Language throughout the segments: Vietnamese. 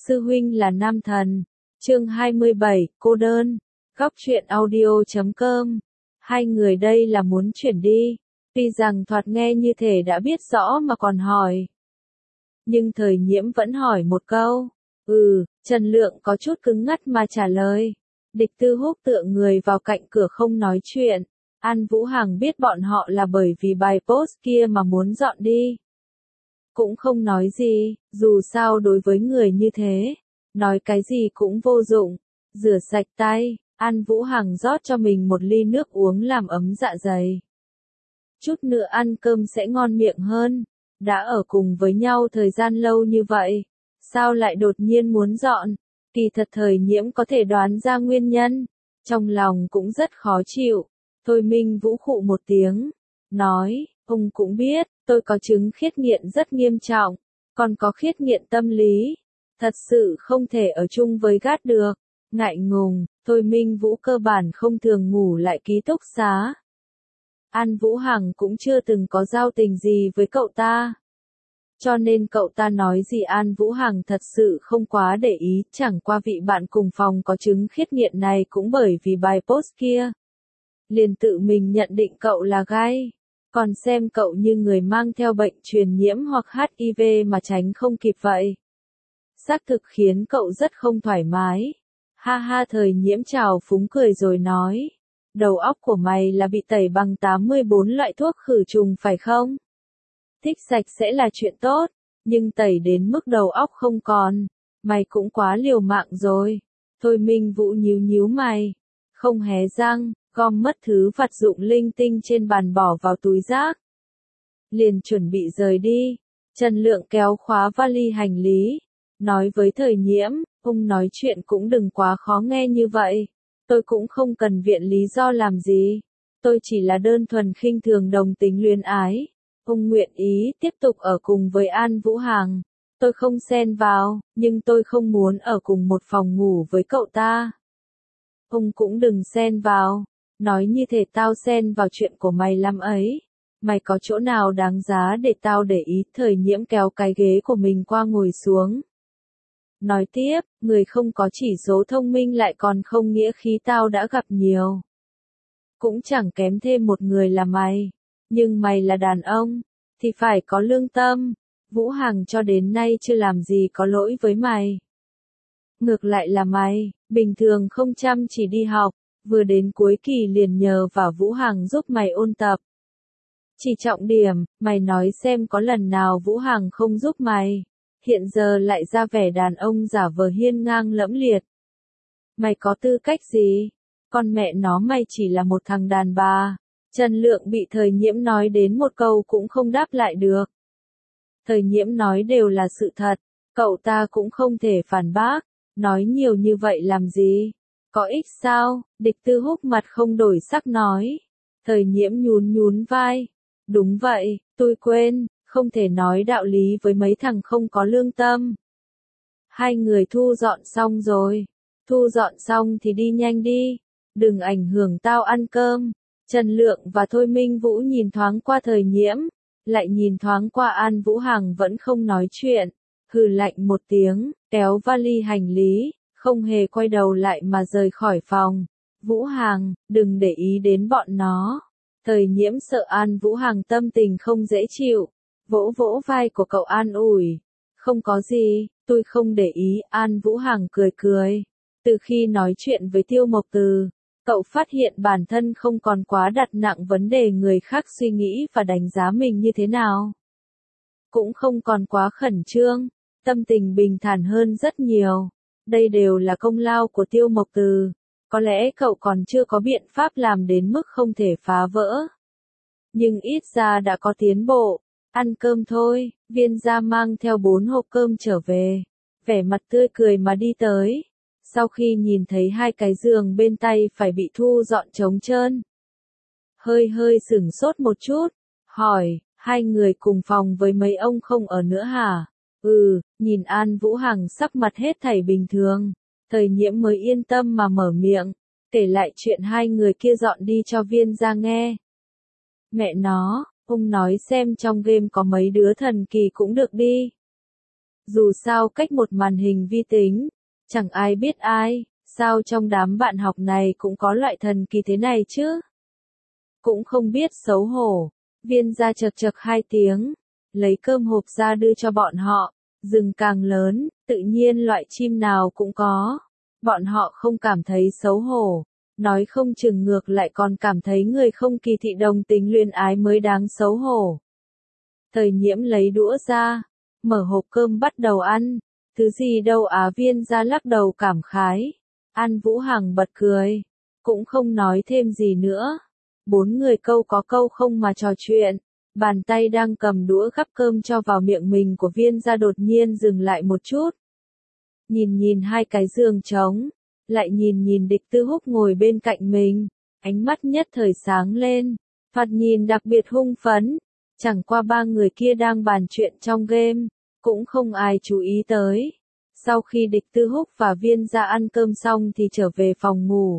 sư huynh là nam thần. Chương 27, cô đơn. Góc truyện audio.com. Hai người đây là muốn chuyển đi. Tuy rằng thoạt nghe như thể đã biết rõ mà còn hỏi. Nhưng Thời Nhiễm vẫn hỏi một câu. Trần Lượng có chút cứng ngắt mà trả lời. Địch Tư Húc tựa người vào cạnh cửa không nói chuyện. An Vũ Hằng biết bọn họ là bởi vì bài post kia mà muốn dọn đi. Cũng không nói gì, dù sao đối với người như thế, nói cái gì cũng vô dụng. Rửa sạch tay, An Vũ Hằng rót cho mình một ly nước uống làm ấm dạ dày. Chút nữa ăn cơm sẽ ngon miệng hơn. Đã ở cùng với nhau thời gian lâu như vậy, sao lại đột nhiên muốn dọn? Kỳ thật Thời Nhiễm có thể đoán ra nguyên nhân, trong lòng cũng rất khó chịu. Thôi Minh Vũ khụ một tiếng, nói, ông cũng biết, tôi có chứng khiết nghiện rất nghiêm trọng, còn có khiết nghiện tâm lý. Thật sự không thể ở chung với gát được. Ngại ngùng, Thôi Minh Vũ cơ bản không thường ngủ lại ký túc xá. An Vũ Hằng cũng chưa từng có giao tình gì với cậu ta. Cho nên cậu ta nói gì An Vũ Hằng thật sự không quá để ý, chẳng qua vị bạn cùng phòng có chứng khiết nghiện này cũng bởi vì bài post kia. Liền tự mình nhận định cậu là gay, còn xem cậu như người mang theo bệnh truyền nhiễm hoặc HIV mà tránh không kịp vậy. Xác thực khiến cậu rất không thoải mái. Ha ha, Thời Nhiễm trào phúng cười rồi nói. Đầu óc của mày là bị tẩy bằng 84 loại thuốc khử trùng phải không? Thích sạch sẽ là chuyện tốt, nhưng tẩy đến mức đầu óc không còn, mày cũng quá liều mạng rồi. Thôi Minh Vũ nhíu nhíu mày, không hé răng, gom mất thứ vặt dụng linh tinh trên bàn bỏ vào túi rác. Liền chuẩn bị rời đi, Trần Lượng kéo khóa vali hành lý, nói với Thời Nhiễm, ông nói chuyện cũng đừng quá khó nghe như vậy. Tôi cũng không cần viện lý do làm gì. Tôi chỉ là đơn thuần khinh thường đồng tính luyến ái. Ông nguyện ý tiếp tục ở cùng với An Vũ Hằng. Tôi không xen vào, nhưng tôi không muốn ở cùng một phòng ngủ với cậu ta. Ông cũng đừng xen vào. Nói như thể tao xen vào chuyện của mày lắm ấy. Mày có chỗ nào đáng giá để tao để ý? Thời Nhiễm kéo cái ghế của mình qua ngồi xuống. Nói tiếp, người không có chỉ số thông minh lại còn không nghĩa khí tao đã gặp nhiều. Cũng chẳng kém thêm một người là mày. Nhưng mày là đàn ông, thì phải có lương tâm. Vũ Hằng cho đến nay chưa làm gì có lỗi với mày. Ngược lại là mày, bình thường không chăm chỉ đi học, vừa đến cuối kỳ liền nhờ vào Vũ Hằng giúp mày ôn tập. Chỉ trọng điểm, mày nói xem có lần nào Vũ Hằng không giúp mày. Hiện giờ lại ra vẻ đàn ông giả vờ hiên ngang lẫm liệt. Mày có tư cách gì? Con mẹ nó mày chỉ là một thằng đàn bà. Trần Lượng bị Thời Nhiễm nói đến một câu cũng không đáp lại được. Thời Nhiễm nói đều là sự thật, cậu ta cũng không thể phản bác, nói nhiều như vậy làm gì? Có ích sao? Địch Tư Húc mặt không đổi sắc nói. Thời Nhiễm nhún nhún vai. Đúng vậy, tôi quên. Không thể nói đạo lý với mấy thằng không có lương tâm. Hai người thu dọn xong rồi. Thu dọn xong thì đi nhanh đi. Đừng ảnh hưởng tao ăn cơm. Trần Lượng và Thôi Minh Vũ nhìn thoáng qua Thời Nhiễm. Lại nhìn thoáng qua An Vũ Hằng vẫn không nói chuyện. Hừ lạnh một tiếng, kéo vali hành lý, không hề quay đầu lại mà rời khỏi phòng. Vũ Hằng, đừng để ý đến bọn nó. Thời Nhiễm sợ An Vũ Hằng tâm tình không dễ chịu. Vỗ vỗ vai của cậu an ủi. Không có gì, tôi không để ý. An Vũ Hằng cười cười. Từ khi nói chuyện với Tiêu Mộc Từ, cậu phát hiện bản thân không còn quá đặt nặng vấn đề người khác suy nghĩ và đánh giá mình như thế nào. Cũng không còn quá khẩn trương, tâm tình bình thản hơn rất nhiều. Đây đều là công lao của Tiêu Mộc Từ. Có lẽ cậu còn chưa có biện pháp làm đến mức không thể phá vỡ. Nhưng ít ra đã có tiến bộ. Ăn cơm thôi, Viên Gia mang theo 4 hộp cơm trở về. Vẻ mặt tươi cười mà đi tới. Sau khi nhìn thấy hai cái giường bên tay phải bị thu dọn trống trơn. Hơi sửng sốt một chút. Hỏi, hai người cùng phòng với mấy ông không ở nữa hả? Nhìn An Vũ Hằng sắc mặt hết thảy bình thường. Thời Nhiễm mới yên tâm mà mở miệng. Kể lại chuyện hai người kia dọn đi cho Viên Gia nghe. Mẹ nó. Ông nói xem trong game có mấy đứa thần kỳ cũng được đi. Dù sao cách một màn hình vi tính, chẳng ai biết ai, sao trong đám bạn học này cũng có loại thần kỳ thế này chứ? Cũng không biết xấu hổ. Viên gia chật chật 2 tiếng, lấy cơm hộp ra đưa cho bọn họ. Rừng càng lớn, tự nhiên loại chim nào cũng có. Bọn họ không cảm thấy xấu hổ. Nói không chừng ngược lại còn cảm thấy người không kỳ thị đồng tính luyến ái mới đáng xấu hổ. Thời Nhiễm lấy đũa ra, mở hộp cơm bắt đầu ăn. Thứ gì đâu á, Viên gia lắc đầu cảm khái. An Vũ Hằng bật cười, cũng không nói thêm gì nữa. 4 người câu có câu không mà trò chuyện. Bàn tay đang cầm đũa gắp cơm cho vào miệng mình của Viên gia đột nhiên dừng lại một chút. Nhìn nhìn 2 cái giường trống, lại nhìn nhìn Địch Tư Húc ngồi bên cạnh mình, ánh mắt nhất thời sáng lên, thoạt nhìn đặc biệt hung phấn. Chẳng qua 3 người kia đang bàn chuyện trong game, cũng không ai chú ý tới. Sau khi Địch Tư Húc và Viên gia ăn cơm xong thì trở về phòng ngủ.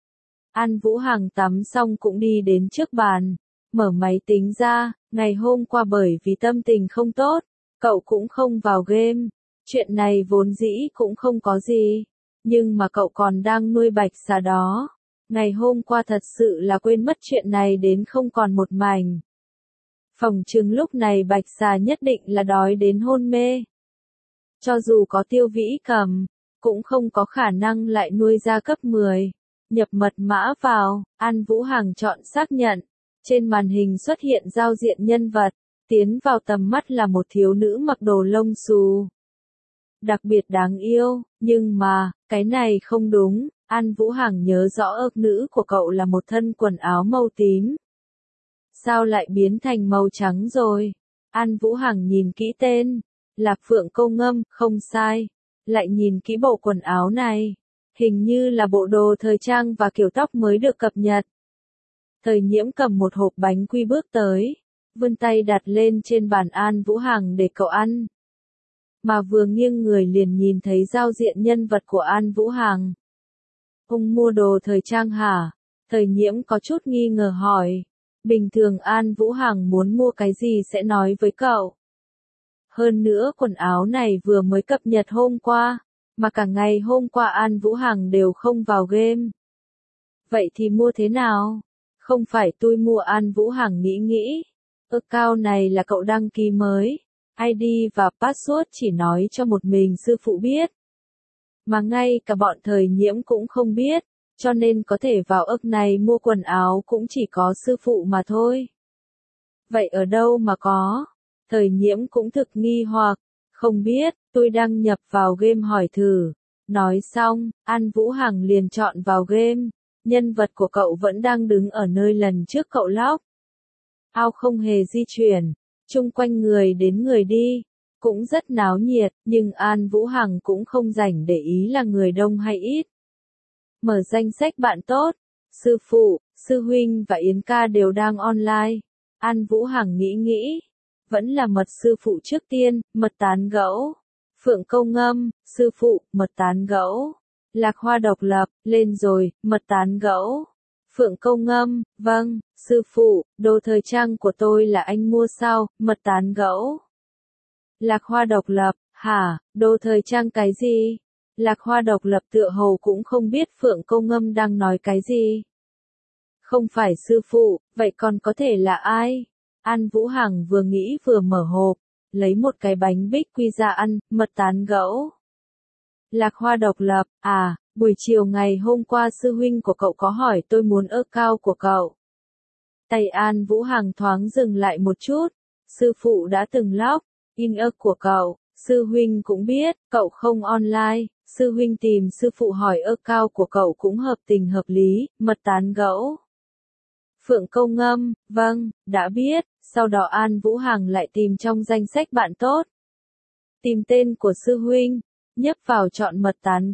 An Vũ Hằng tắm xong cũng đi đến trước bàn, mở máy tính ra, ngày hôm qua bởi vì tâm tình không tốt, cậu cũng không vào game. Chuyện này vốn dĩ cũng không có gì, nhưng mà cậu còn đang nuôi bạch xà đó. Ngày hôm qua thật sự là quên mất chuyện này đến không còn một mảnh. Phỏng chừng lúc này bạch xà nhất định là đói đến hôn mê. Cho dù có Tiêu Vĩ cầm, cũng không có khả năng lại nuôi ra cấp 10. Nhập mật mã vào, An Vũ Hằng chọn xác nhận. Trên màn hình xuất hiện giao diện nhân vật, tiến vào tầm mắt là một thiếu nữ mặc đồ lông xù. Đặc biệt đáng yêu, nhưng mà, cái này không đúng, An Vũ Hằng nhớ rõ ước nữ của cậu là một thân quần áo màu tím. Sao lại biến thành màu trắng rồi? An Vũ Hằng nhìn kỹ tên, Lạc Phượng Câu Ngâm, không sai. Lại nhìn kỹ bộ quần áo này, hình như là bộ đồ thời trang và kiểu tóc mới được cập nhật. Thời Nhiễm cầm một hộp bánh quy bước tới, vươn tay đặt lên trên bàn An Vũ Hằng để cậu ăn. Mà vừa nghiêng người liền nhìn thấy giao diện nhân vật của An Vũ Hằng. Ông mua đồ thời trang hả? Thời Nhiễm có chút nghi ngờ hỏi. Bình thường An Vũ Hằng muốn mua cái gì sẽ nói với cậu. Hơn nữa quần áo này vừa mới cập nhật hôm qua, mà cả ngày hôm qua An Vũ Hằng đều không vào game. Vậy thì mua thế nào? Không phải tôi mua. An Vũ Hằng nghĩ. Account này là cậu đăng ký mới. ID và password chỉ nói cho một mình sư phụ biết. Mà ngay cả bọn Thời Nhiễm cũng không biết, cho nên có thể vào ức này mua quần áo cũng chỉ có sư phụ mà thôi. Vậy ở đâu mà có? Thời Nhiễm cũng thực nghi hoặc, không biết, tôi đăng nhập vào game hỏi thử. Nói xong, An Vũ Hằng liền chọn vào game, nhân vật của cậu vẫn đang đứng ở nơi lần trước cậu lóc. Ao không hề di chuyển, chung quanh người đến người đi, cũng rất náo nhiệt, nhưng An Vũ Hằng cũng không rảnh để ý là người đông hay ít. Mở danh sách bạn tốt, sư phụ, sư huynh và Yến ca đều đang online. An Vũ Hằng nghĩ, vẫn là mật sư phụ trước tiên, mật tán gẫu. Phượng Câu Ngâm, sư phụ, mật tán gẫu. Lạc Hoa Độc Lập, lên rồi, mật tán gẫu. Phượng Câu Ngâm, vâng, sư phụ, đồ thời trang của tôi là anh mua sao, mật tán gẫu. Lạc Hoa Độc Lập, hả, đồ thời trang cái gì? Lạc Hoa Độc Lập tựa hồ cũng không biết Phượng Câu Ngâm đang nói cái gì. Không phải sư phụ, vậy còn có thể là ai? An Vũ Hằng vừa nghĩ vừa mở hộp, lấy một cái bánh bích quy ra ăn, mật tán gẫu. Lạc Hoa Độc Lập, à, buổi chiều ngày hôm qua sư huynh của cậu có hỏi tôi muốn account của cậu. Tay An Vũ Hằng thoáng dừng lại một chút, sư phụ đã từng log in của cậu, sư huynh cũng biết, cậu không online, sư huynh tìm sư phụ hỏi account của cậu cũng hợp tình hợp lý, mật tán gẫu. Phượng Câu Ngâm, vâng, đã biết, sau đó An Vũ Hằng lại tìm trong danh sách bạn tốt. Tìm tên của sư huynh, nhấp vào chọn mật tán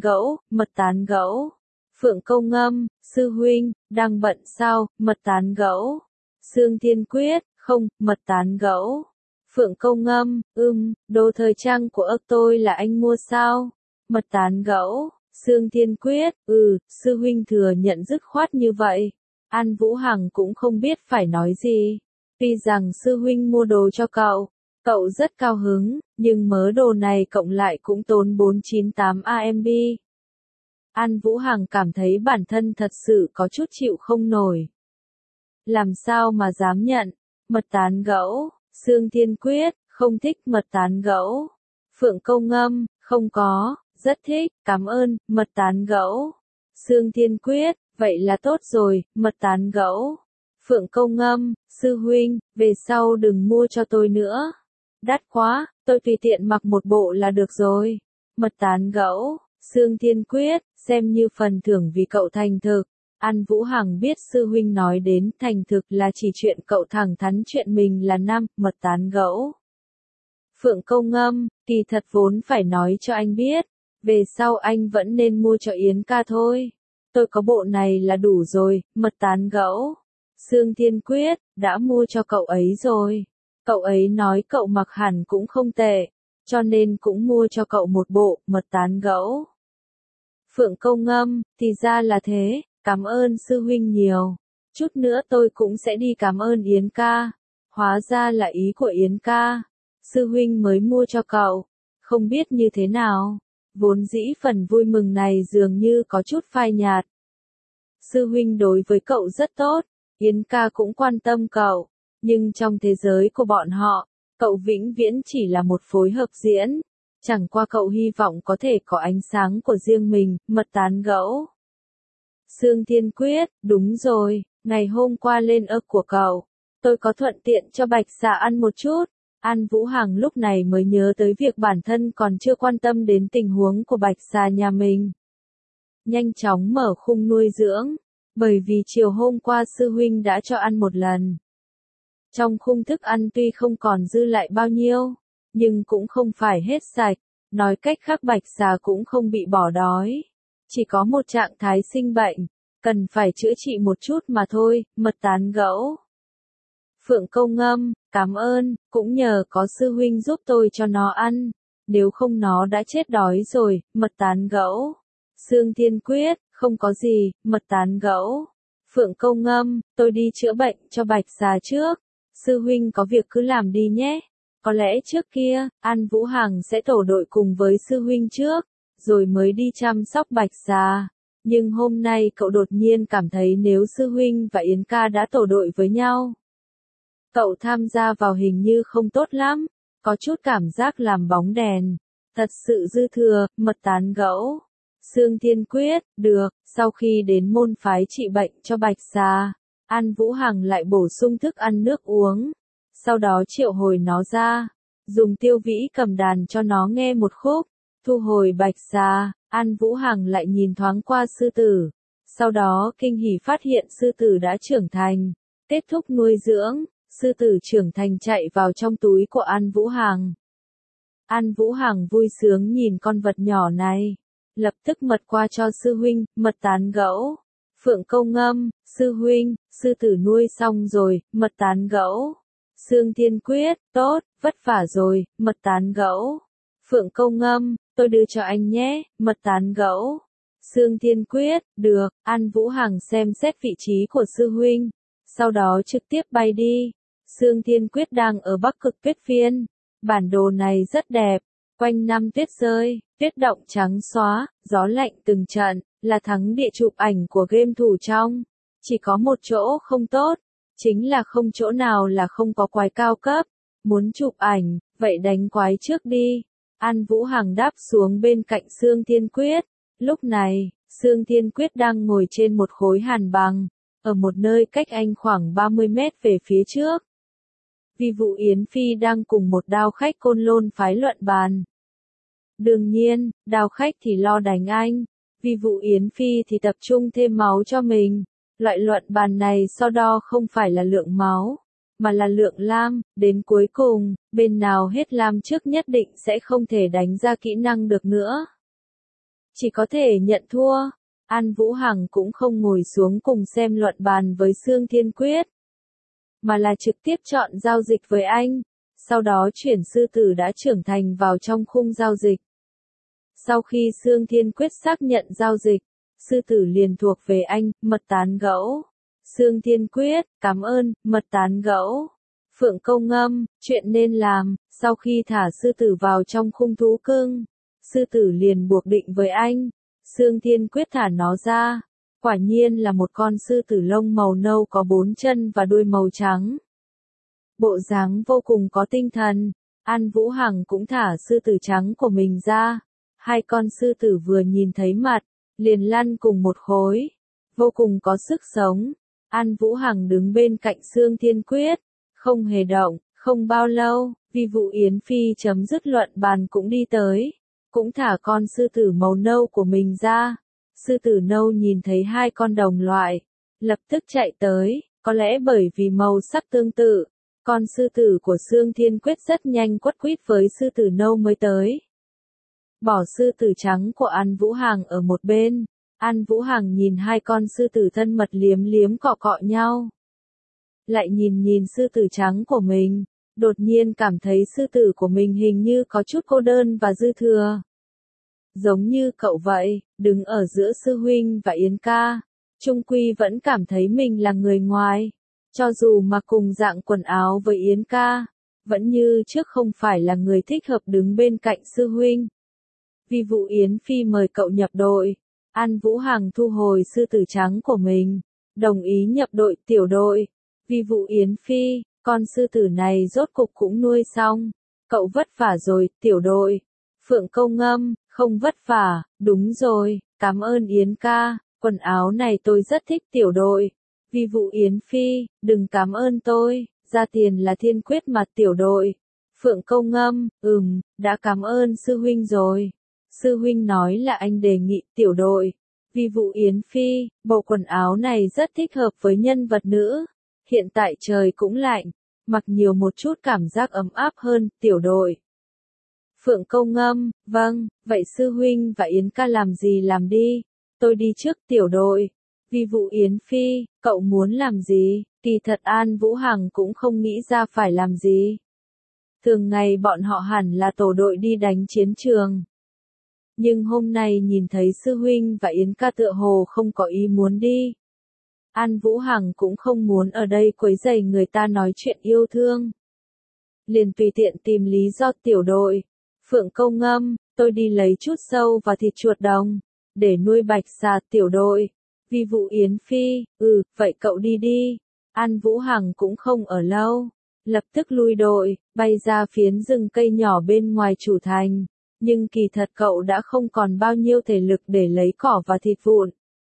gẫu. Phượng Câu Ngâm, sư huynh, đang bận sao, mật tán gẫu. Sương Thiên Quyết, không, mật tán gẫu. Phượng Câu Ngâm, đồ thời trang của tôi là anh mua sao? Mật tán gẫu. Sương Thiên Quyết, sư huynh thừa nhận dứt khoát như vậy. An Vũ Hằng cũng không biết phải nói gì. Tuy rằng sư huynh mua đồ cho cậu Cậu rất cao hứng, nhưng mớ đồ này cộng lại cũng tốn 498 AMB. An Vũ Hằng cảm thấy bản thân thật sự có chút chịu không nổi. Làm sao mà dám nhận? Mật tán gẫu, Sương Thiên Quyết, không thích mật tán gẫu. Phượng Câu Ngâm, không có, rất thích, cảm ơn, mật tán gẫu. Sương Thiên Quyết, vậy là tốt rồi, mật tán gẫu. Phượng Câu Ngâm, sư huynh, về sau đừng mua cho tôi nữa. Đắt quá, tôi tùy tiện mặc một bộ là được rồi. Mật tán gẫu, Sương Thiên Quyết, xem như phần thưởng vì cậu thành thực. An Vũ Hằng biết sư huynh nói đến thành thực là chỉ chuyện cậu thẳng thắn chuyện mình là nam, mật tán gẫu. Phượng Câu Ngâm, kỳ thật vốn phải nói cho anh biết, về sau anh vẫn nên mua cho Yến ca thôi. Tôi có bộ này là đủ rồi, mật tán gẫu. Sương Thiên Quyết, đã mua cho cậu ấy rồi. Cậu ấy nói cậu mặc hẳn cũng không tệ, cho nên cũng mua cho cậu một bộ, mật tán gẫu. Phượng Câu Ngâm, thì ra là thế, cảm ơn sư huynh nhiều. Chút nữa tôi cũng sẽ đi cảm ơn Yến ca. Hóa ra là ý của Yến ca. Sư huynh mới mua cho cậu. Không biết như thế nào. Vốn dĩ phần vui mừng này dường như có chút phai nhạt. Sư huynh đối với cậu rất tốt. Yến ca cũng quan tâm cậu. Nhưng trong thế giới của bọn họ, cậu vĩnh viễn chỉ là một phối hợp diễn. Chẳng qua cậu hy vọng có thể có ánh sáng của riêng mình, mật tán gẫu. Sương Thiên Quyết, đúng rồi, ngày hôm qua lên ấp của cậu, tôi có thuận tiện cho Bạch Xà ăn một chút. An Vũ Hằng lúc này mới nhớ tới việc bản thân còn chưa quan tâm đến tình huống của Bạch Xà nhà mình. Nhanh chóng mở khung nuôi dưỡng, bởi vì chiều hôm qua sư huynh đã cho ăn một lần. Trong khung thức ăn tuy không còn dư lại bao nhiêu, nhưng cũng không phải hết sạch, nói cách khác Bạch Xà cũng không bị bỏ đói. Chỉ có một trạng thái sinh bệnh, cần phải chữa trị một chút mà thôi, mật tán gẫu. Phượng Câu Ngâm, cảm ơn, cũng nhờ có sư huynh giúp tôi cho nó ăn, nếu không nó đã chết đói rồi, mật tán gẫu. Sương Thiên Quyết, không có gì, mật tán gẫu. Phượng Câu Ngâm, tôi đi chữa bệnh cho Bạch Xà trước, sư huynh có việc cứ làm đi nhé. Có lẽ trước kia, An Vũ Hằng sẽ tổ đội cùng với sư huynh trước, rồi mới đi chăm sóc Bạch Xà. Nhưng hôm nay cậu đột nhiên cảm thấy nếu sư huynh và Yến ca đã tổ đội với nhau, cậu tham gia vào hình như không tốt lắm, có chút cảm giác làm bóng đèn. Thật sự dư thừa, mật tán gẫu. Sương Thiên Quyết, được, sau khi đến môn phái trị bệnh cho Bạch Xà, An Vũ Hằng lại bổ sung thức ăn nước uống. Sau đó triệu hồi nó ra, dùng Tiêu Vĩ cầm đàn cho nó nghe một khúc, thu hồi Bạch Xà, An Vũ Hằng lại nhìn thoáng qua sư tử. Sau đó kinh hỉ phát hiện sư tử đã trưởng thành, kết thúc nuôi dưỡng, sư tử trưởng thành chạy vào trong túi của An Vũ Hằng. An Vũ Hằng vui sướng nhìn con vật nhỏ này, lập tức mật qua cho sư huynh, mật tán gẫu. Phượng Câu Ngâm, sư huynh, sư tử nuôi xong rồi, mật tán gẫu. Sương Thiên Quyết, tốt, vất vả rồi, mật tán gẫu. Phượng Câu Ngâm, tôi đưa cho anh nhé, mật tán gẫu. Sương Thiên Quyết, được, An Vũ Hằng xem xét vị trí của sư huynh, sau đó trực tiếp bay đi. Sương Thiên Quyết đang ở Bắc Cực Tuyết Viên. Bản đồ này rất đẹp, quanh năm tuyết rơi, tuyết động trắng xóa, gió lạnh từng trận, là thắng địa chụp ảnh của game thủ trong. Chỉ có một chỗ không tốt, chính là không chỗ nào là không có quái cao cấp. Muốn chụp ảnh, vậy đánh quái trước đi. An Vũ Hằng đáp xuống bên cạnh Sương Thiên Quyết. Lúc này, Sương Thiên Quyết đang ngồi trên một khối hàn bằng, ở một nơi cách anh khoảng 30 mét về phía trước. Vi Vũ Yến Phi đang cùng một đao khách Côn Lôn phái luận bàn. Đương nhiên, đao khách thì lo đánh anh, Vi Vũ Yến Phi thì tập trung thêm máu cho mình. Loại luận bàn này so đo không phải là lượng máu, mà là lượng lam, đến cuối cùng, bên nào hết lam trước nhất định sẽ không thể đánh ra kỹ năng được nữa. Chỉ có thể nhận thua. An Vũ Hằng cũng không ngồi xuống cùng xem luận bàn với Sương Thiên Quyết, mà là trực tiếp chọn giao dịch với anh, sau đó chuyển sư tử đã trưởng thành vào trong khung giao dịch. Sau khi Sương Thiên Quyết xác nhận giao dịch, sư tử liền thuộc về anh, mật tán gẫu. Sương Thiên Quyết, cảm ơn, mật tán gẫu. Phượng Câu Ngâm, chuyện nên làm, sau khi thả sư tử vào trong khung thú cưng, sư tử liền buộc định với anh. Xương Thiên quyết thả nó ra. Quả nhiên là một con sư tử lông màu nâu có 4 chân và đuôi màu trắng. Bộ dáng vô cùng có tinh thần. An Vũ Hằng cũng thả sư tử trắng của mình ra. Hai con sư tử vừa nhìn thấy mặt, liền lăn cùng một khối. Vô cùng có sức sống. An Vũ Hằng đứng bên cạnh Xương Thiên Quyết, không hề động. Không bao lâu, Vi Vũ Yến Phi chấm dứt luận bàn cũng đi tới. Cũng thả con sư tử màu nâu của mình ra. Sư tử nâu nhìn thấy hai con đồng loại, lập tức chạy tới, có lẽ bởi vì màu sắc tương tự. Con sư tử của Xương Thiên Quyết rất nhanh quất quýt với sư tử nâu mới tới. Bỏ sư tử trắng của An Vũ Hằng ở một bên, An Vũ Hằng nhìn hai con sư tử thân mật liếm liếm cọ cọ nhau. Lại nhìn sư tử trắng của mình, đột nhiên cảm thấy sư tử của mình hình như có chút cô đơn và dư thừa. Giống như cậu vậy, đứng ở giữa sư huynh và Yến ca, chung quy vẫn cảm thấy mình là người ngoài. Cho dù mặc cùng dạng quần áo với Yến ca, vẫn như trước không phải là người thích hợp đứng bên cạnh sư huynh. Vi Vũ Yến Phi mời cậu nhập đội. An Vũ Hằng thu hồi sư tử trắng của mình, đồng ý nhập đội tiểu đội. Vi Vũ Yến Phi, con sư tử này rốt cục cũng nuôi xong. Cậu vất vả rồi, tiểu đội. Phượng Câu Ngâm, không vất vả, đúng rồi, cảm ơn Yến ca, quần áo này tôi rất thích tiểu đội. Vi Vũ Yến Phi, đừng cảm ơn tôi, ra tiền là Thiên Quyết mà tiểu đội. Phượng Câu Ngâm, đã cảm ơn sư huynh rồi. Sư huynh nói là anh đề nghị tiểu đội. Vi Vũ Yến Phi, bộ quần áo này rất thích hợp với nhân vật nữ. Hiện tại trời cũng lạnh, mặc nhiều một chút cảm giác ấm áp hơn, tiểu đội. Phượng Câu Ngâm, vâng, vậy sư huynh và Yến ca làm gì làm đi, tôi đi trước tiểu đội. Vi Vũ Yến Phi, cậu muốn làm gì? Kỳ thật An Vũ Hằng cũng không nghĩ ra phải làm gì. Thường ngày bọn họ hẳn là tổ đội đi đánh chiến trường. Nhưng hôm nay nhìn thấy sư huynh và Yến ca tựa hồ không có ý muốn đi. An Vũ Hằng cũng không muốn ở đây quấy rầy người ta nói chuyện yêu thương. Liền tùy tiện tìm lý do tiểu đội. Phượng Câu Ngâm, tôi đi lấy chút sâu và thịt chuột đồng, để nuôi bạch xà tiểu đội. Vi Vũ Yến Phi, vậy cậu đi đi. An Vũ Hằng cũng không ở lâu. Lập tức lui đội, bay ra phiến rừng cây nhỏ bên ngoài chủ thành. Nhưng kỳ thật cậu đã không còn bao nhiêu thể lực để lấy cỏ và thịt vụn.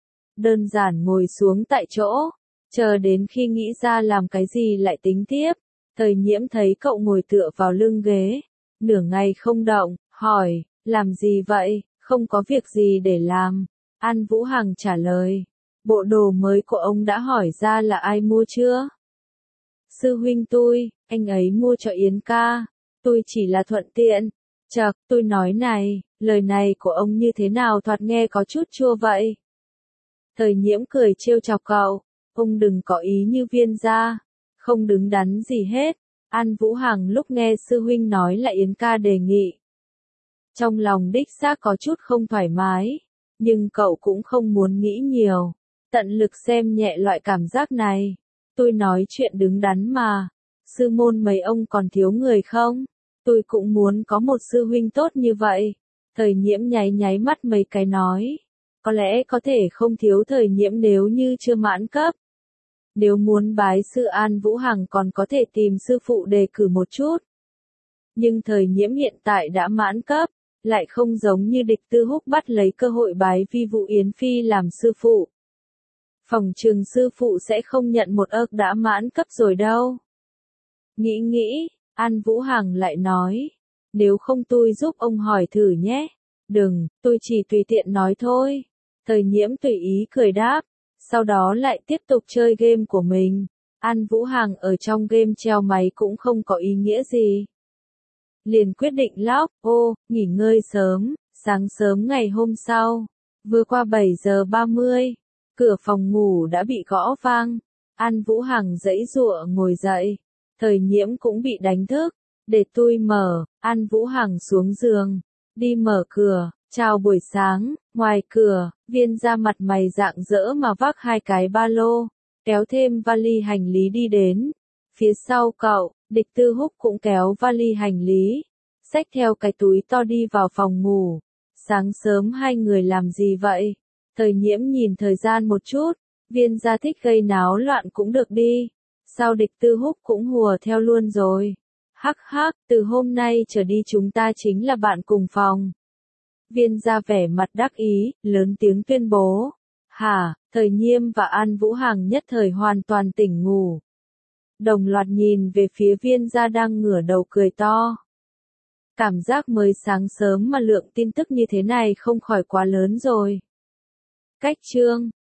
Đơn giản ngồi xuống tại chỗ, chờ đến khi nghĩ ra làm cái gì lại tính tiếp. Thời Nhiễm thấy cậu ngồi tựa vào lưng ghế, nửa ngày không động, hỏi, làm gì vậy, không có việc gì để làm. An Vũ Hằng trả lời, bộ đồ mới của ông đã hỏi ra là ai mua chưa? Sư huynh tôi, anh ấy mua cho Yến ca, tôi chỉ là thuận tiện. Chậc, tôi nói này, lời này của ông như thế nào thoạt nghe có chút chua vậy? Thời Nhiễm cười trêu chọc cậu, ông đừng có ý như Viên gia, không đứng đắn gì hết. An Vũ Hằng lúc nghe sư huynh nói là Yến ca đề nghị. Trong lòng đích xác có chút không thoải mái, nhưng cậu cũng không muốn nghĩ nhiều, tận lực xem nhẹ loại cảm giác này. Tôi nói chuyện đứng đắn mà, sư môn mấy ông còn thiếu người không? Tôi cũng muốn có một sư huynh tốt như vậy. Thời Nhiễm nháy mắt mấy cái nói, có lẽ có thể không thiếu Thời Nhiễm nếu như chưa mãn cấp. Nếu muốn bái sư An Vũ Hằng còn có thể tìm sư phụ đề cử một chút. Nhưng Thời Nhiễm hiện tại đã mãn cấp, lại không giống như Địch Tư Húc bắt lấy cơ hội bái Vi Vũ Yến Phi làm sư phụ. Phòng trường sư phụ sẽ không nhận một ức đã mãn cấp rồi đâu. Nghĩ, An Vũ Hằng lại nói, nếu không tôi giúp ông hỏi thử nhé. Đừng, tôi chỉ tùy tiện nói thôi. Thời Nhiễm tùy ý cười đáp, sau đó lại tiếp tục chơi game của mình. An Vũ Hằng ở trong game treo máy cũng không có ý nghĩa gì. Liền quyết định lóc, nghỉ ngơi sớm, sáng sớm ngày hôm sau. Vừa qua 7 giờ 30, cửa phòng ngủ đã bị gõ vang. An Vũ Hằng giãy giụa ngồi dậy. Thời Nhiễm cũng bị đánh thức. Để tôi mở. An Vũ Hằng xuống giường, đi mở cửa. Chào buổi sáng. Ngoài cửa, Viên ra mặt mày rạng rỡ mà vác hai cái ba lô, kéo thêm vali hành lý đi đến. Phía sau cậu, Địch Tư Húc cũng kéo vali hành lý, xách theo cái túi to đi vào phòng ngủ. Sáng sớm hai người làm gì vậy? Thời Nhiễm nhìn thời gian một chút, Viên gia thích gây náo loạn cũng được đi. Sao Địch Tư Húc cũng hùa theo luôn rồi? Hắc hắc, từ hôm nay trở đi chúng ta chính là bạn cùng phòng. Viên gia vẻ mặt đắc ý, lớn tiếng tuyên bố. Hả, Thời Nhiêm và An Vũ Hằng nhất thời hoàn toàn tỉnh ngủ. Đồng loạt nhìn về phía Viên gia đang ngửa đầu cười to. Cảm giác mới sáng sớm mà lượng tin tức như thế này không khỏi quá lớn rồi. Cách chương